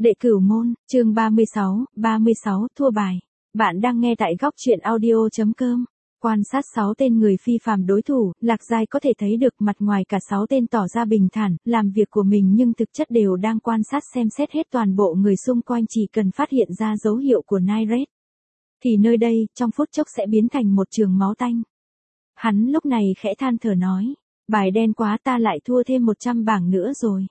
Đệ cửu môn, chương 36, thua bài. Bạn đang nghe tại góc truyện audio.com. Quan sát 6 tên người phi phàm đối thủ, Lạc Giai có thể thấy được mặt ngoài cả 6 tên tỏ ra bình thản, làm việc của mình nhưng thực chất đều đang quan sát xem xét hết toàn bộ người xung quanh, chỉ cần phát hiện ra dấu hiệu của Nairet. Thì nơi đây, trong phút chốc sẽ biến thành một trường máu tanh. Hắn lúc này khẽ than thở nói, bài đen quá, ta lại thua thêm 100 bảng nữa rồi.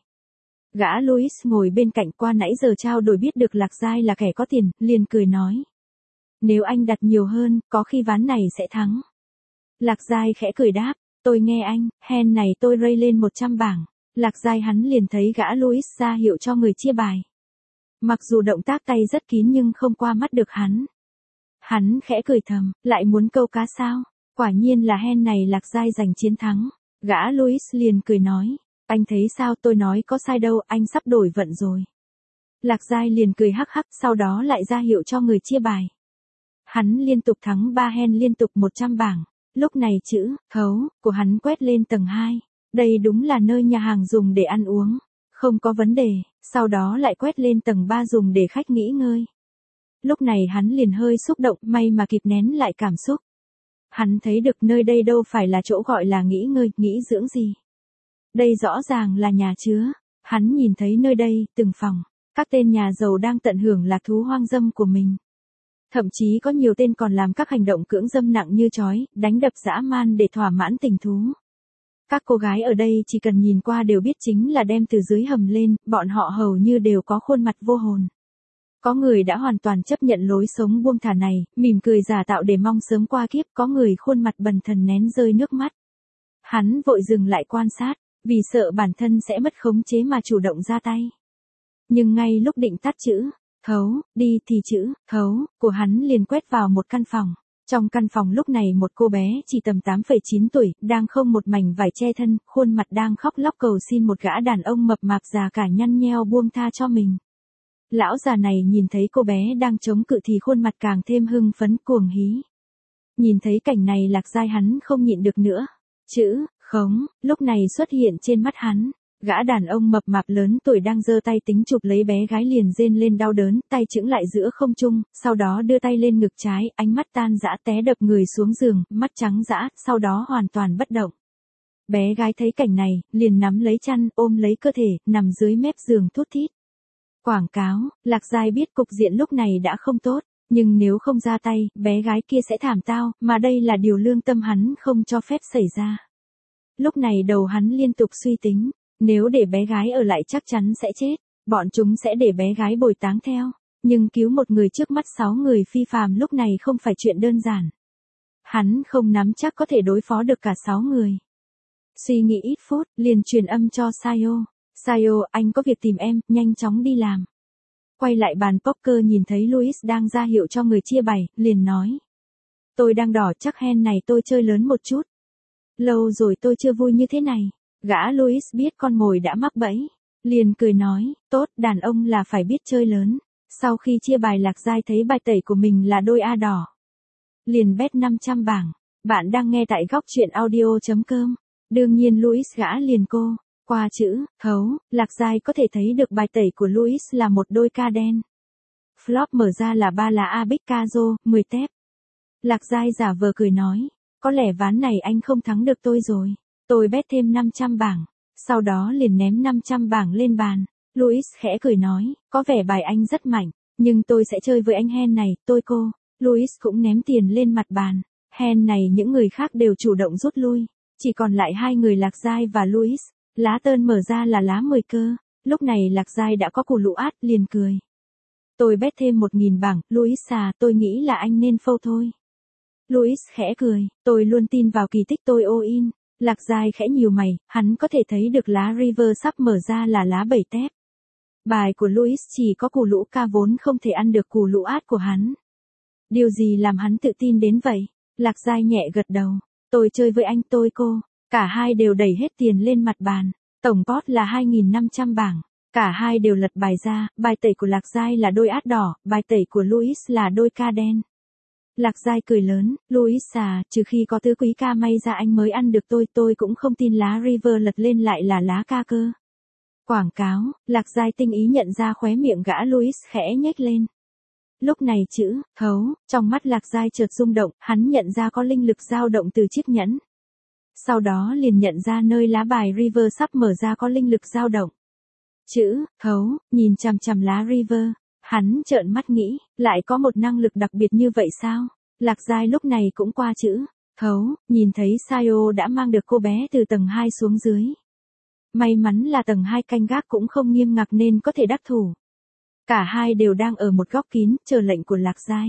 Gã Louis ngồi bên cạnh qua nãy giờ trao đổi biết được Lạc Giai là kẻ có tiền, liền cười nói. Nếu anh đặt nhiều hơn, có khi ván này sẽ thắng. Lạc Giai khẽ cười đáp, tôi nghe anh, hen này tôi rây lên 100 bảng. Lạc Giai hắn liền thấy gã Louis ra hiệu cho người chia bài. Mặc dù động tác tay rất kín nhưng không qua mắt được hắn. Hắn khẽ cười thầm, lại muốn câu cá sao? Quả nhiên là hen này Lạc Giai giành chiến thắng. Gã Louis liền cười nói. Anh thấy sao, tôi nói có sai đâu, anh sắp đổi vận rồi. Lạc Giai liền cười hắc hắc, sau đó lại ra hiệu cho người chia bài. Hắn liên tục thắng 3 hen liên tục 100 bảng. Lúc này chữ thấu của hắn quét lên tầng 2. Đây đúng là nơi nhà hàng dùng để ăn uống. Không có vấn đề, sau đó lại quét lên tầng 3 dùng để khách nghỉ ngơi. Lúc này hắn liền hơi xúc động, may mà kịp nén lại cảm xúc. Hắn thấy được nơi đây đâu phải là chỗ gọi là nghỉ ngơi, nghỉ dưỡng gì. Đây rõ ràng là nhà chứa. Hắn nhìn thấy nơi đây, từng phòng, các tên nhà giàu đang tận hưởng lạc thú hoang dâm của mình. Thậm chí có nhiều tên còn làm các hành động cưỡng dâm nặng như trói, đánh đập dã man để thỏa mãn tình thú. Các cô gái ở đây chỉ cần nhìn qua đều biết chính là đem từ dưới hầm lên, bọn họ hầu như đều có khuôn mặt vô hồn. Có người đã hoàn toàn chấp nhận lối sống buông thả này, mỉm cười giả tạo để mong sớm qua kiếp, có người khuôn mặt bần thần nén rơi nước mắt. Hắn vội dừng lại quan sát. Vì sợ bản thân sẽ mất khống chế mà chủ động ra tay. Nhưng ngay lúc định tắt chữ thấu đi thì chữ thấu của hắn liền quét vào một căn phòng. Trong căn phòng lúc này một cô bé chỉ tầm 8,9 tuổi, đang không một mảnh vải che thân, khuôn mặt đang khóc lóc cầu xin một gã đàn ông mập mạp già cả nhăn nheo buông tha cho mình. Lão già này nhìn thấy cô bé đang chống cự thì khuôn mặt càng thêm hưng phấn cuồng hí. Nhìn thấy cảnh này Lạc Giai hắn không nhịn được nữa. Chữ khống, lúc này xuất hiện trên mắt hắn. Gã đàn ông mập mạp lớn tuổi đang giơ tay tính chụp lấy bé gái liền rên lên đau đớn, tay chững lại giữa không trung, sau đó đưa tay lên ngực trái, ánh mắt tan rã té đập người xuống giường, mắt trắng dã, sau đó hoàn toàn bất động. Bé gái thấy cảnh này, liền nắm lấy chăn, ôm lấy cơ thể, nằm dưới mép giường thút thít. Quảng cáo, Lạc Giai biết cục diện lúc này đã không tốt, nhưng nếu không ra tay, bé gái kia sẽ thảm tao, mà đây là điều lương tâm hắn không cho phép xảy ra. Lúc này đầu hắn liên tục suy tính, nếu để bé gái ở lại chắc chắn sẽ chết, bọn chúng sẽ để bé gái bồi táng theo, nhưng cứu một người trước mắt 6 người phi phàm lúc này không phải chuyện đơn giản. Hắn không nắm chắc có thể đối phó được cả 6 người. Suy nghĩ ít phút, liền truyền âm cho Sayo. Sayo, anh có việc tìm em, nhanh chóng đi làm. Quay lại bàn poker nhìn thấy Louis đang ra hiệu cho người chia bài, liền nói. Tôi đang đỏ, chắc hen này tôi chơi lớn một chút. Lâu rồi tôi chưa vui như thế này. Gã Louis biết con mồi đã mắc bẫy. Liền cười nói, tốt, đàn ông là phải biết chơi lớn. Sau khi chia bài Lạc Giai thấy bài tẩy của mình là đôi A đỏ. Liền bet 500 bảng. Bạn đang nghe tại góc truyện audio.com. Đương nhiên Louis gã liền cô. Qua chữ thấu, Lạc Giai có thể thấy được bài tẩy của Louis là một đôi ca đen. Flop mở ra là 3 lá A bích ca rô, 10 tép. Lạc Giai giả vờ cười nói. Có lẽ ván này anh không thắng được tôi rồi. Tôi bet thêm 500 bảng. Sau đó liền ném 500 bảng lên bàn. Louis khẽ cười nói, có vẻ bài anh rất mạnh, nhưng tôi sẽ chơi với anh hen này, tôi cô. Louis cũng ném tiền lên mặt bàn. Hen này những người khác đều chủ động rút lui. Chỉ còn lại 2 người Lạc Giai và Louis. Lá tơn mở ra là lá 10 cơ. Lúc này Lạc Giai đã có củ lũ át, liền cười. Tôi bet thêm 1.000 bảng, Louis à, tôi nghĩ là anh nên phâu thôi. Louis khẽ cười, tôi luôn tin vào kỳ tích tôi all in. Lạc Giai khẽ nhíu mày, hắn có thể thấy được lá river sắp mở ra là lá 7 tép. Bài của Louis chỉ có củ lũ ca vốn không thể ăn được củ lũ át của hắn. Điều gì làm hắn tự tin đến vậy? Lạc Giai nhẹ gật đầu, tôi chơi với anh tôi cô. Cả hai đều đẩy hết tiền lên mặt bàn. Tổng pot là 2.500 bảng. Cả hai đều lật bài ra, bài tẩy của Lạc Giai là đôi át đỏ, bài tẩy của Louis là đôi ca đen. Lạc Giai cười lớn, Louis à, trừ khi có tứ quý ca may ra anh mới ăn được tôi cũng không tin lá river lật lên lại là lá ca cơ. Quảng cáo, Lạc Giai tinh ý nhận ra khóe miệng gã Louis khẽ nhếch lên. Lúc này chữ thấu trong mắt Lạc Giai chợt rung động, hắn nhận ra có linh lực dao động từ chiếc nhẫn. Sau đó liền nhận ra nơi lá bài River sắp mở ra có linh lực dao động. Chữ thấu nhìn chằm chằm lá River, hắn trợn mắt nghĩ, lại có một năng lực đặc biệt như vậy sao? Lạc Giai lúc này cũng qua chữ thấu, nhìn thấy Sayo đã mang được cô bé từ tầng 2 xuống dưới. May mắn là tầng 2 canh gác cũng không nghiêm ngặt nên có thể đắc thủ. Cả hai đều đang ở một góc kín, chờ lệnh của Lạc Giai.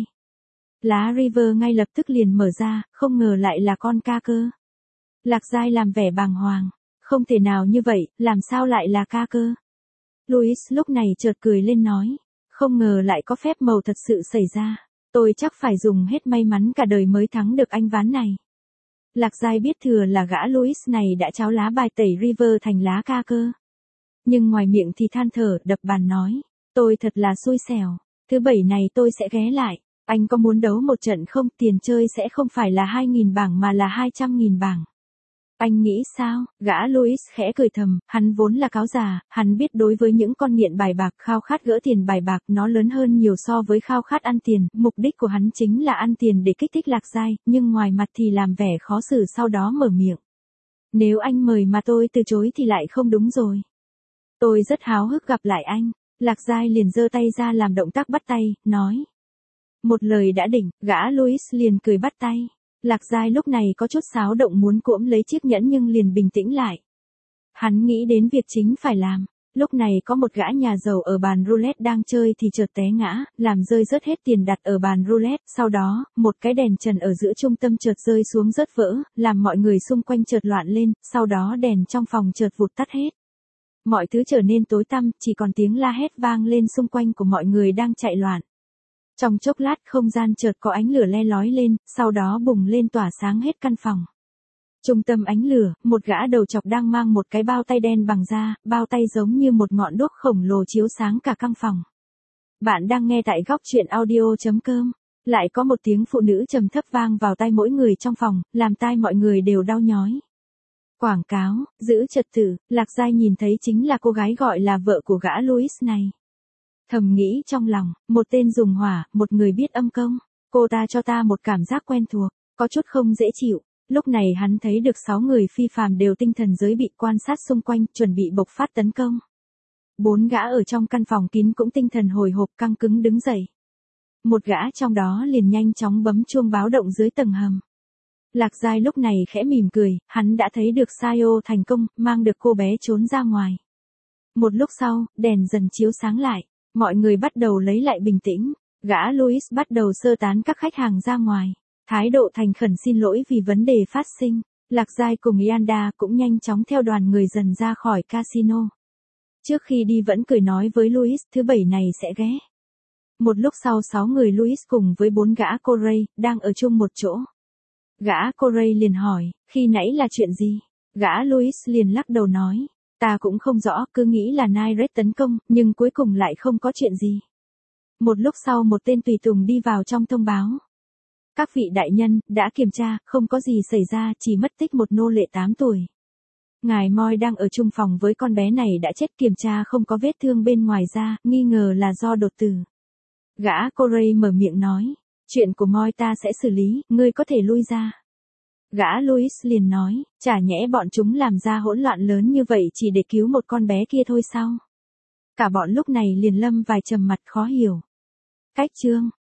Lá River ngay lập tức liền mở ra, không ngờ lại là con ca cơ. Lạc Giai làm vẻ bàng hoàng. Không thể nào như vậy, làm sao lại là ca cơ? Louis lúc này chợt cười lên nói. Không ngờ lại có phép màu thật sự xảy ra. Tôi chắc phải dùng hết may mắn cả đời mới thắng được anh ván này. Lạc Giai biết thừa là gã Louis này đã tráo lá bài tẩy River thành lá ca cơ. Nhưng ngoài miệng thì than thở, đập bàn nói. Tôi thật là xui xẻo. Thứ bảy này tôi sẽ ghé lại. Anh có muốn đấu một trận không? Tiền chơi sẽ không phải là 2.000 bảng mà là 200.000 bảng. Anh nghĩ sao? Gã Louis khẽ cười thầm, hắn vốn là cáo già, hắn biết đối với những con nghiện bài bạc khao khát gỡ tiền bài bạc nó lớn hơn nhiều so với khao khát ăn tiền, mục đích của hắn chính là ăn tiền để kích thích Lạc Giai, nhưng ngoài mặt thì làm vẻ khó xử sau đó mở miệng. Nếu anh mời mà tôi từ chối thì lại không đúng rồi. Tôi rất háo hức gặp lại anh. Lạc Giai liền giơ tay ra làm động tác bắt tay, nói. Một lời đã định, gã Louis liền cười bắt tay. Lạc Giai lúc này có chút xáo động muốn cuỗm lấy chiếc nhẫn nhưng liền bình tĩnh lại. Hắn nghĩ đến việc chính phải làm. Lúc này có một gã nhà giàu ở bàn roulette đang chơi thì chợt té ngã, làm rơi rớt hết tiền đặt ở bàn roulette. Sau đó, một cái đèn trần ở giữa trung tâm chợt rơi xuống rớt vỡ, làm mọi người xung quanh chợt loạn lên, sau đó đèn trong phòng chợt vụt tắt hết. Mọi thứ trở nên tối tăm, chỉ còn tiếng la hét vang lên xung quanh của mọi người đang chạy loạn. Trong chốc lát không gian chợt có ánh lửa le lói lên, sau đó bùng lên tỏa sáng hết căn phòng. Trung tâm ánh lửa, một gã đầu chọc đang mang một cái bao tay đen bằng da, bao tay giống như một ngọn đuốc khổng lồ chiếu sáng cả căn phòng. Bạn đang nghe tại góc truyện audio.com. Lại có một tiếng phụ nữ trầm thấp vang vào tai mỗi người trong phòng, làm tai mọi người đều đau nhói. Quảng cáo, giữ trật tự, Lạc Giai nhìn thấy chính là cô gái gọi là vợ của gã Louis này. Thầm nghĩ trong lòng, một tên dùng hỏa, một người biết âm công. Cô ta cho ta một cảm giác quen thuộc, có chút không dễ chịu. Lúc này hắn thấy được 6 người phi phàm đều tinh thần giới bị quan sát xung quanh, chuẩn bị bộc phát tấn công. 4 gã ở trong căn phòng kín cũng tinh thần hồi hộp căng cứng đứng dậy. Một gã trong đó liền nhanh chóng bấm chuông báo động dưới tầng hầm. Lạc Giai lúc này khẽ mỉm cười, hắn đã thấy được Sayo thành công, mang được cô bé trốn ra ngoài. Một lúc sau, đèn dần chiếu sáng lại, mọi người bắt đầu lấy lại bình tĩnh, gã Louis bắt đầu sơ tán các khách hàng ra ngoài, thái độ thành khẩn xin lỗi vì vấn đề phát sinh. Lạc Giai cùng Yanda cũng nhanh chóng theo đoàn người dần ra khỏi casino. Trước khi đi vẫn cười nói với Louis thứ bảy này sẽ ghé. Một lúc sau 6 người Louis cùng với 4 gã Corey đang ở chung một chỗ. Gã Corey liền hỏi, khi nãy là chuyện gì? Gã Louis liền lắc đầu nói, ta cũng không rõ, cứ nghĩ là Nairet tấn công, nhưng cuối cùng lại không có chuyện gì. Một lúc sau một tên tùy tùng đi vào trong thông báo. Các vị đại nhân, đã kiểm tra, không có gì xảy ra, chỉ mất tích một nô lệ 8 tuổi. Ngài Moi đang ở chung phòng với con bé này đã chết, kiểm tra không có vết thương bên ngoài da, nghi ngờ là do đột tử. Gã Corey mở miệng nói, chuyện của Moi ta sẽ xử lý, ngươi có thể lui ra. Gã Louis liền nói, chả nhẽ bọn chúng làm ra hỗn loạn lớn như vậy chỉ để cứu một con bé kia thôi sao? Cả bọn lúc này liền lâm vài trầm mặt khó hiểu. Cách chương